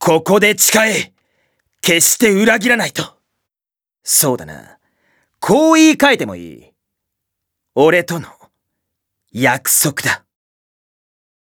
ここで誓え。決して裏切らないと。そうだな。こう言い換えてもいい。俺との約束だ。